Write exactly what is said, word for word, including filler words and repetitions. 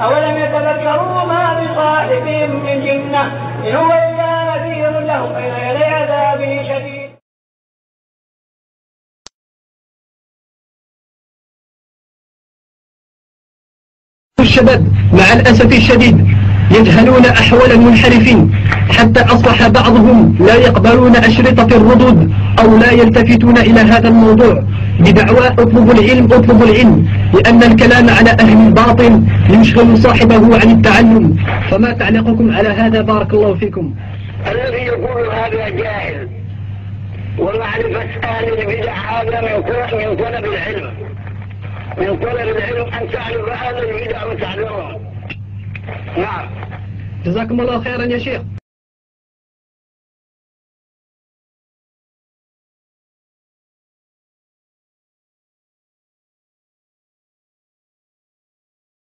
أولم يتذكروا ما بصاحبهم من جنة إن هو إلا نذير لهم بين يدي عذاب شديد. الشباب مع الأسف الشديد يجهلون أحوال المنحرفين، حتى أصبح بعضهم لا يقبلون أشرطة الردود أو لا يلتفتون إلى هذا الموضوع بدعوى اطلبوا العلم اطلبوا العلم، لأن الكلام على أهل الباطل يشغل صاحبه عن التعلم. فما تعليقكم على هذا؟ بارك الله فيكم. الذي يقول هذا جاهل، ومعرفة أهل البدع هذا من طلب العلم، من طلب العلم أن تعرف أهل البدع وتعلمهم. نعم. جزاكم الله خيرا يا شيخ.